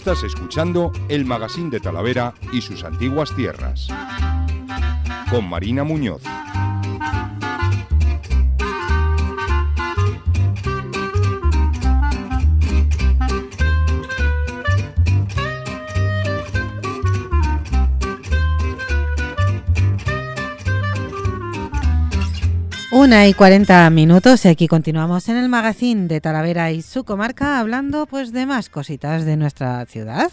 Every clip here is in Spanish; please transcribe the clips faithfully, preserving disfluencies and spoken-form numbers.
Estás escuchando el Magazín de Talavera y sus antiguas tierras, con Marina Muñoz. Una y cuarenta minutos y aquí continuamos en el Magazín de Talavera y su comarca hablando pues de más cositas de nuestra ciudad.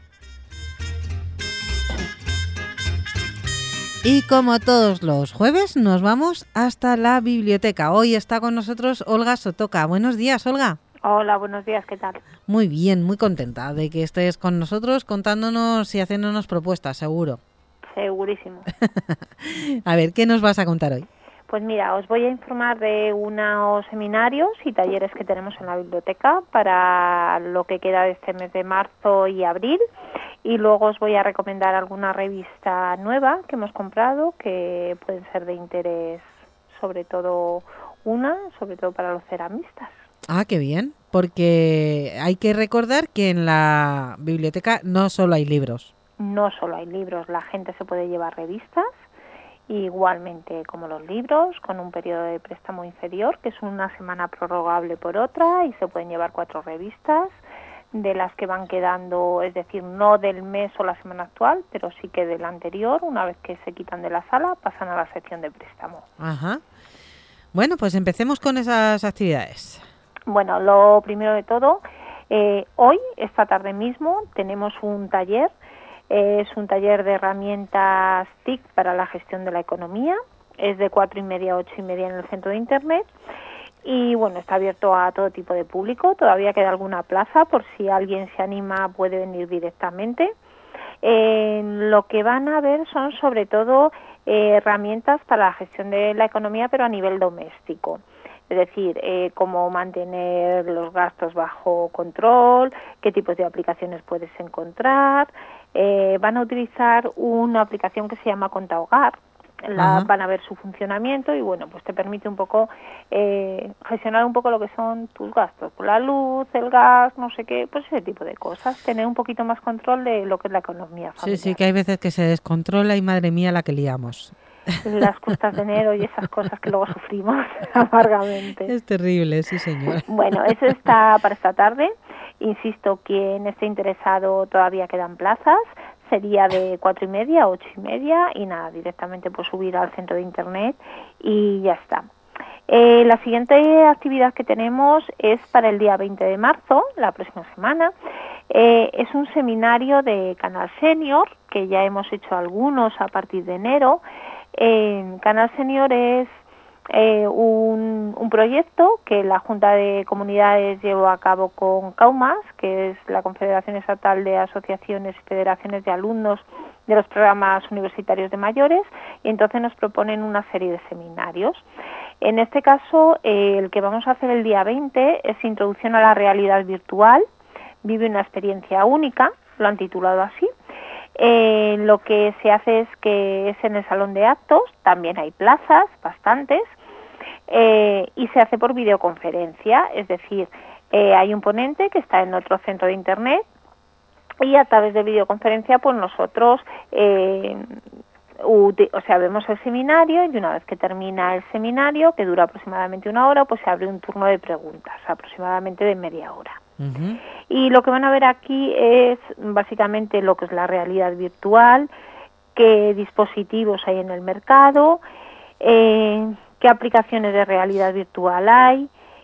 Y como todos los jueves nos vamos hasta la biblioteca. Hoy está con nosotros Olga Sotoca. Buenos días, Olga. Hola, buenos días, ¿qué tal? Muy bien, muy contenta de que estés con nosotros contándonos y haciéndonos propuestas, seguro. Segurísimo. A ver, ¿qué nos vas a contar hoy? Pues mira, os voy a informar de unos seminarios y talleres que tenemos en la biblioteca para lo que queda de este mes de marzo y abril, y luego os voy a recomendar alguna revista nueva que hemos comprado que pueden ser de interés, sobre todo una, sobre todo para los ceramistas. Ah, qué bien, porque hay que recordar que en la biblioteca no solo hay libros. No solo hay libros, la gente se puede llevar revistas, igualmente como los libros, con un periodo de préstamo inferior, que es una semana prorrogable por otra, y se pueden llevar cuatro revistas de las que van quedando, es decir, no del mes o la semana actual, pero sí que del anterior. Una vez que se quitan de la sala, pasan a la sección de préstamo. Ajá. Bueno, pues empecemos con esas actividades. Bueno, lo primero de todo, eh, hoy, esta tarde mismo, tenemos un taller. Es un taller de herramientas T I C para la gestión de la economía. Es de cuatro y media a ocho y media en el centro de Internet. Y bueno, está abierto a todo tipo de público. Todavía queda alguna plaza, por si alguien se anima puede venir directamente. Eh, lo que van a ver son sobre todo eh, herramientas para la gestión de la economía, pero a nivel doméstico. Es decir, eh, cómo mantener los gastos bajo control, qué tipos de aplicaciones puedes encontrar. Eh, van a utilizar una aplicación que se llama Conta Hogar. La, Ajá. van a ver su funcionamiento y bueno, pues te permite un poco eh, gestionar un poco lo que son tus gastos, la luz, el gas, no sé qué, pues ese tipo de cosas, tener un poquito más control de lo que es la economía familiar. Sí, sí, que hay veces que se descontrola y madre mía la que liamos. Las cuestas de enero y esas cosas que luego sufrimos amargamente. Es terrible, sí señor. Bueno, eso está para esta tarde. Insisto, quien esté interesado, todavía quedan plazas. Sería de cuatro y media a ocho y media y nada, directamente pues subir al centro de Internet y ya está. Eh, la siguiente actividad que tenemos es para el día veinte de marzo, la próxima semana. Eh, es un seminario de Canal Senior, que ya hemos hecho algunos a partir de enero. Eh, Canal Senior es eh, un, un proyecto que la Junta de Comunidades llevó a cabo con CAUMAS, que es la Confederación Estatal de Asociaciones y Federaciones de Alumnos de los Programas Universitarios de Mayores, y entonces nos proponen una serie de seminarios. En este caso, eh, el que vamos a hacer el día veinte es Introducción a la Realidad Virtual, vive una experiencia única, lo han titulado así. Eh, lo que se hace es que es en el salón de actos, también hay plazas, bastantes, eh, y se hace por videoconferencia, es decir, eh, hay un ponente que está en otro centro de Internet y a través de videoconferencia pues nosotros, eh, o sea, vemos el seminario y una vez que termina el seminario, que dura aproximadamente una hora, pues se abre un turno de preguntas, aproximadamente de media hora. Uh-huh. Y lo que van a ver aquí es básicamente lo que es la realidad virtual, qué dispositivos hay en el mercado, eh, qué aplicaciones de realidad virtual hay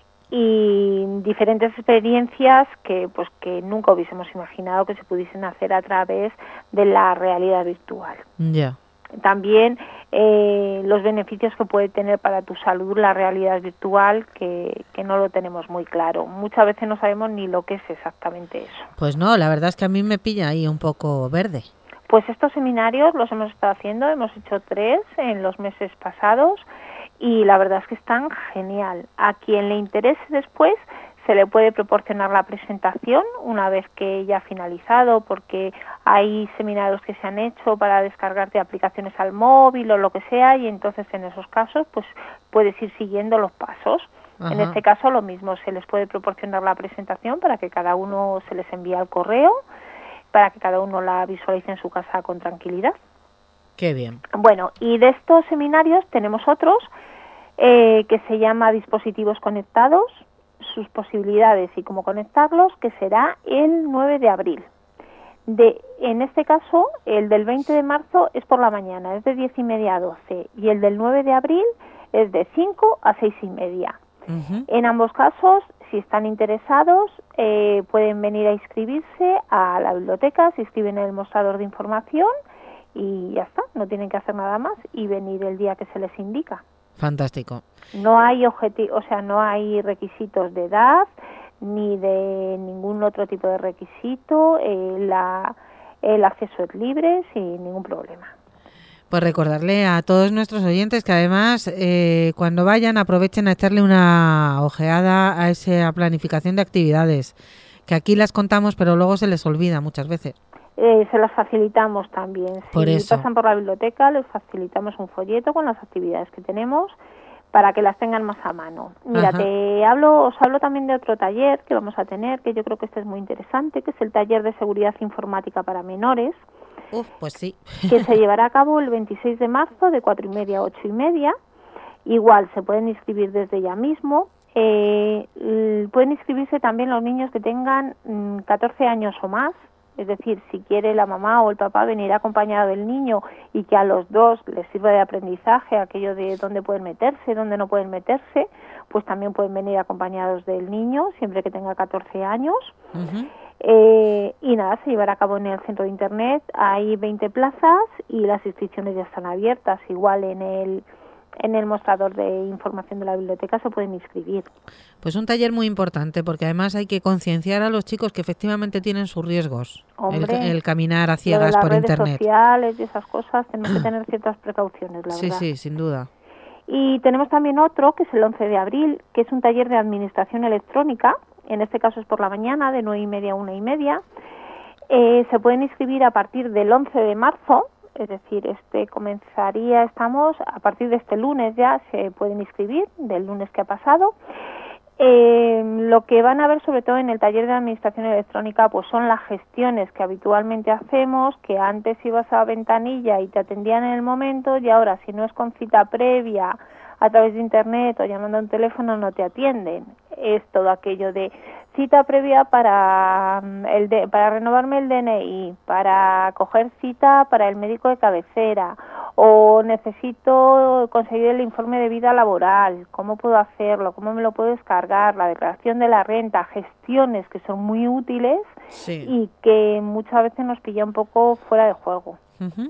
y diferentes experiencias que pues que nunca hubiésemos imaginado que se pudiesen hacer a través de la realidad virtual. Ya. Yeah. También eh, los beneficios que puede tener para tu salud la realidad virtual, que, que no lo tenemos muy claro. Muchas veces no sabemos ni lo que es exactamente eso. Pues no, la verdad es que a mí me pilla ahí un poco verde. Pues estos seminarios los hemos estado haciendo, hemos hecho tres en los meses pasados y la verdad es que están genial. A quien le interese después se le puede proporcionar la presentación una vez que ya ha finalizado, porque hay seminarios que se han hecho para descargarte aplicaciones al móvil o lo que sea, y entonces en esos casos pues puedes ir siguiendo los pasos. Ajá. En este caso lo mismo, se les puede proporcionar la presentación para que cada uno se les envíe al correo para que cada uno la visualice en su casa con tranquilidad. Qué bien. Bueno, y de estos seminarios tenemos otros eh, que se llama Dispositivos Conectados, sus posibilidades y cómo conectarlos, que será el nueve de abril. De, en este caso, el del veinte de marzo es por la mañana, es de diez y media a doce, y el del nueve de abril es de cinco a seis y media. Uh-huh. En ambos casos, si están interesados, eh, pueden venir a inscribirse a la biblioteca, se inscriben en el mostrador de información y ya está, no tienen que hacer nada más y venir el día que se les indica. Fantástico. No hay objeti- o sea, no hay requisitos de edad ni de ningún otro tipo de requisito, eh, la, el acceso es libre sin ningún problema. Pues recordarle a todos nuestros oyentes que además eh, cuando vayan aprovechen a echarle una ojeada a esa planificación de actividades, que aquí las contamos pero luego se les olvida muchas veces. Eh, se las facilitamos también. Por si eso. pasan por la biblioteca, les facilitamos un folleto con las actividades que tenemos para que las tengan más a mano. Mira, Ajá. te hablo, os hablo también de otro taller que vamos a tener, que yo creo que este es muy interesante, que es el taller de seguridad informática para menores. Uf, pues sí. Que se llevará a cabo el veintiséis de marzo de cuatro y media a ocho y media. Igual se pueden inscribir desde ya mismo. Eh, pueden inscribirse también los niños que tengan mmm, catorce años o más. Es decir, si quiere la mamá o el papá venir acompañado del niño y que a los dos les sirva de aprendizaje aquello de dónde pueden meterse, dónde no pueden meterse, pues también pueden venir acompañados del niño, siempre que tenga catorce años. Uh-huh. Eh, y nada, se llevará a cabo en el centro de internet. Hay veinte plazas y las inscripciones ya están abiertas. Igual en el en el mostrador de información de la biblioteca se pueden inscribir. Pues un taller muy importante, porque además hay que concienciar a los chicos que efectivamente tienen sus riesgos. Hombre, el, el caminar a ciegas por internet. Las redes sociales y esas cosas, tenemos que tener ciertas precauciones, la sí, verdad. Sí, sí, sin duda. Y tenemos también otro, que es el once de abril, que es un taller de administración electrónica. En este caso es por la mañana, de nueve y media a una y media. Eh, se pueden inscribir a partir del once de marzo, es decir, este comenzaría, estamos, a partir de este lunes ya se pueden inscribir, del lunes que ha pasado. Eh, lo que van a ver sobre todo en el taller de administración electrónica pues son las gestiones que habitualmente hacemos, que antes ibas a ventanilla y te atendían en el momento, y ahora si no es con cita previa a través de internet o llamando a un teléfono no te atienden. Es todo aquello de cita previa para el de, para renovarme el D N I, para coger cita para el médico de cabecera, o necesito conseguir el informe de vida laboral, ¿cómo puedo hacerlo? ¿Cómo me lo puedo descargar? La declaración de la renta, gestiones que son muy útiles sí. y que muchas veces nos pilla un poco fuera de juego. Uh-huh.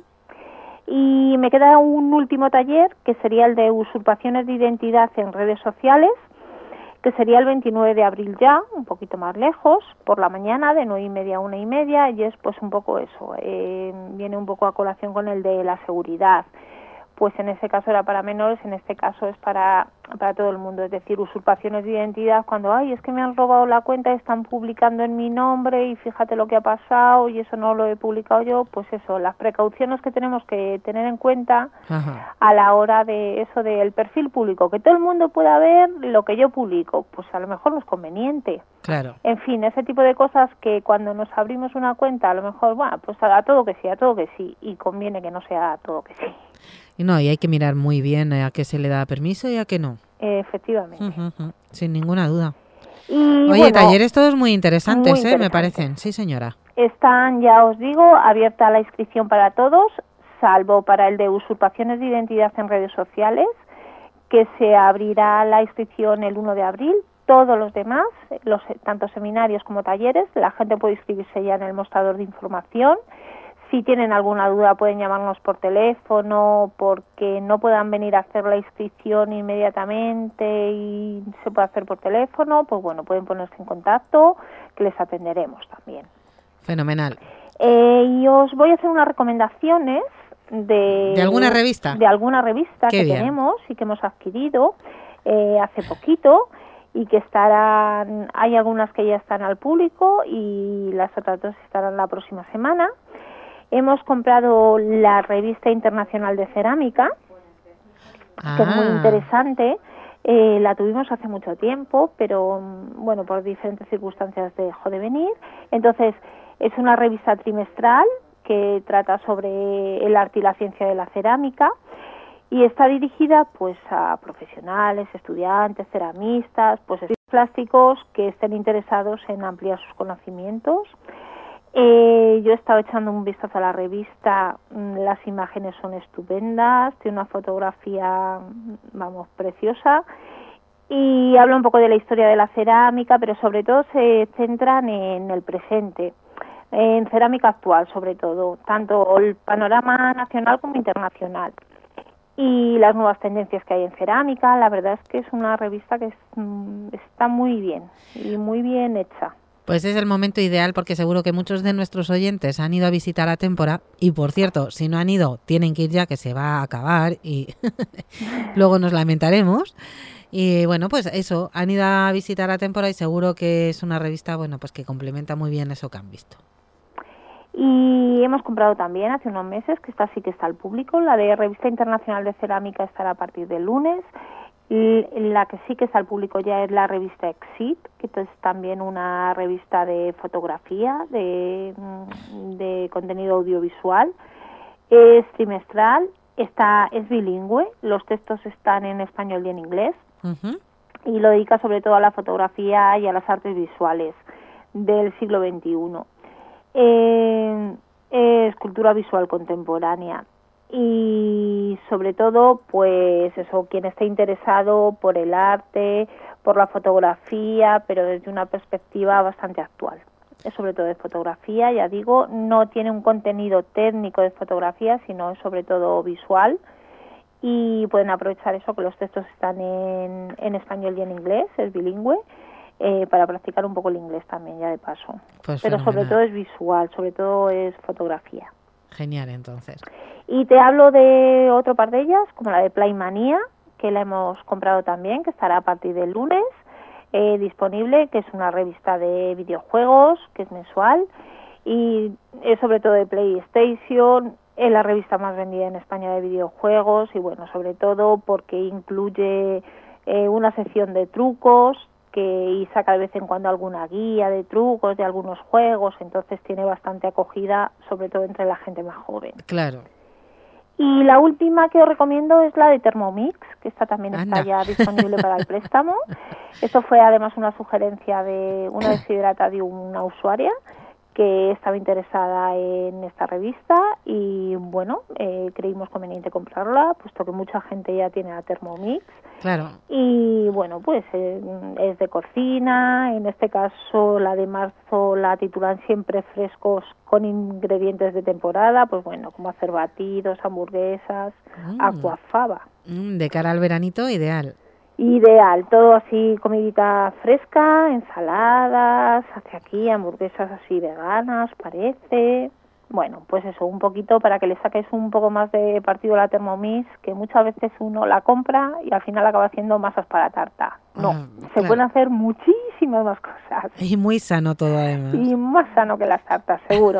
Y me queda un último taller, que sería el de usurpaciones de identidad en redes sociales, que sería el veintinueve de abril ya, un poquito más lejos, por la mañana, de nueve y media a una y media, y es pues un poco eso, eh, viene un poco a colación con el de la seguridad. Pues en ese caso era para menores, en este caso es para para todo el mundo, es decir, usurpaciones de identidad, cuando, ay, es que me han robado la cuenta, están publicando en mi nombre y fíjate lo que ha pasado y eso no lo he publicado yo, pues eso, las precauciones que tenemos que tener en cuenta Ajá. a la hora de eso del perfil público, que todo el mundo pueda ver lo que yo publico, pues a lo mejor no es conveniente. Claro. En fin, ese tipo de cosas que cuando nos abrimos una cuenta, a lo mejor, bueno, pues a todo que sí, a todo que sí, y conviene que no sea a todo que sí. Y no, y hay que mirar muy bien a qué se le da permiso y a qué no. Eh, efectivamente. Uh-huh, uh-huh. Sin ninguna duda. Y, Oye, bueno, talleres todos muy interesantes, muy interesante. ¿eh? Me parecen. Sí, señora. Están, ya os digo, abierta la inscripción para todos, salvo para el de usurpaciones de identidad en redes sociales, que se abrirá la inscripción el uno de abril. Todos los demás, los tanto seminarios como talleres, la gente puede inscribirse ya en el mostrador de información. Si tienen alguna duda pueden llamarnos por teléfono, porque no puedan venir a hacer la inscripción inmediatamente y se puede hacer por teléfono, pues bueno, pueden ponerse en contacto, que les atenderemos también. Fenomenal. Eh, y os voy a hacer unas recomendaciones de... ¿De alguna revista? De alguna revista Qué que bien. tenemos y que hemos adquirido eh, hace poquito, y que estarán, hay algunas que ya están al público y las otras dos estarán la próxima semana. Hemos comprado la revista internacional de cerámica, ah. que es muy interesante. Eh, la tuvimos hace mucho tiempo, pero bueno, por diferentes circunstancias dejó de venir. Entonces, Es una revista trimestral que trata sobre el arte y la ciencia de la cerámica y está dirigida pues a profesionales, estudiantes, ceramistas, pues plásticos que estén interesados en ampliar sus conocimientos. Eh, yo he estado echando un vistazo a la revista, las imágenes son estupendas, tiene una fotografía, vamos, preciosa, y habla un poco de la historia de la cerámica, pero sobre todo se centran en el presente, en cerámica actual sobre todo, tanto el panorama nacional como internacional. Y las nuevas tendencias que hay en cerámica, la verdad es que es una revista que es, está muy bien y muy bien hecha. Pues es el momento ideal porque seguro que muchos de nuestros oyentes han ido a visitar a Témpora y, por cierto, si no han ido, tienen que ir ya, que se va a acabar y luego nos lamentaremos. Y bueno, pues eso, han ido a visitar a Témpora y seguro que es una revista, bueno, pues que complementa muy bien eso que han visto. Y hemos comprado también hace unos meses, que esta sí que está al público, la de Revista Internacional de Cerámica estará a partir del lunes. Y la que sí que está al público ya es la revista Exit, que es también una revista de fotografía, de, de contenido audiovisual. Es trimestral, está, es bilingüe, los textos están en español y en inglés. Uh-huh. Y lo dedica sobre todo a la fotografía y a las artes visuales del siglo veintiuno. Eh, es cultura visual contemporánea. Y sobre todo, pues eso, quien esté interesado por el arte, por la fotografía, pero desde una perspectiva bastante actual. Es sobre todo de fotografía, ya digo, no tiene un contenido técnico de fotografía, sino es sobre todo visual. Y pueden aprovechar eso, que los textos están en, en español y en inglés, es bilingüe, eh, para practicar un poco el inglés también, ya de paso. Pues pero fenomenal. Sobre todo es visual, sobre todo es fotografía. Genial, entonces. Y te hablo de otro par de ellas, como la de Playmanía, que la hemos comprado también, que estará a partir del lunes eh, disponible, que es una revista de videojuegos, que es mensual, y es sobre todo de PlayStation, es la revista más vendida en España de videojuegos, y bueno, sobre todo porque incluye eh, una sección de trucos, que y saca de vez en cuando alguna guía de trucos de algunos juegos, entonces tiene bastante acogida, sobre todo entre la gente más joven. Claro. Y la última que os recomiendo es la de Thermomix, que esta también Anda. Está ya disponible para el préstamo. Esto fue además una sugerencia de una desiderata de una usuaria que estaba interesada en esta revista y bueno, eh, creímos conveniente comprarla, puesto que mucha gente ya tiene la Thermomix. Claro. Y bueno, pues eh, es de cocina, en este caso la de marzo la titulan siempre frescos con ingredientes de temporada, pues bueno, como hacer batidos, hamburguesas, mm. aquafaba. Mm, de cara al veranito, ideal. Ideal, todo así, comidita fresca, ensaladas, hacia aquí, hamburguesas así veganas, parece. Bueno, pues eso, un poquito para que le saques un poco más de partido a la Thermomix, que muchas veces uno la compra y al final acaba haciendo masas para tarta. No, ah, se claro. pueden hacer muchísimas más cosas. Y muy sano todo además. Y más sano que las tartas, seguro.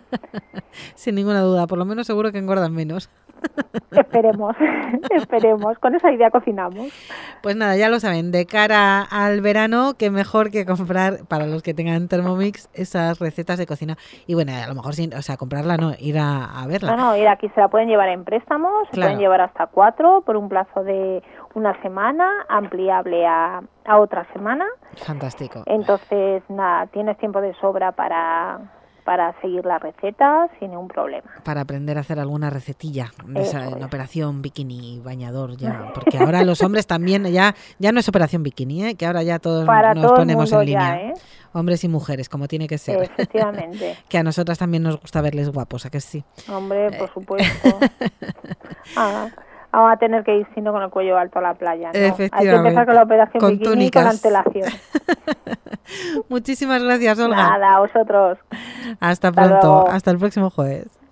Sin ninguna duda, por lo menos seguro que engordan menos. Esperemos, esperemos, con esa idea cocinamos. Pues nada, ya lo saben, de cara al verano, qué mejor que comprar, para los que tengan Thermomix, esas recetas de cocina. Y bueno, a lo mejor, sin, o sea, comprarla no, ir a, a verla. No, no, ir aquí se la pueden llevar en préstamos, se claro. pueden llevar hasta cuatro por un plazo de una semana, ampliable a, a otra semana. Fantástico. Entonces, nada, tienes tiempo de sobra para... para seguir la receta sin ningún problema. Para aprender a hacer alguna recetilla de esa, en operación bikini bañador ya, porque ahora los hombres también ya ya no es operación bikini, ¿eh? Que ahora ya todos para nos todo ponemos en línea. Ya, ¿eh? Hombres y mujeres, como tiene que ser. Efectivamente. Que a nosotras también nos gusta verles guapos, ¿a que sí? Hombre, por supuesto. ah. Vamos a tener que ir sino con el cuello alto a la playa, ¿no? Efectivamente. Hay que empezar con la operación con bikini túnicas. Con antelación. Muchísimas gracias, Olga. Nada, a vosotros. Hasta, Hasta pronto. Luego. Hasta el próximo jueves.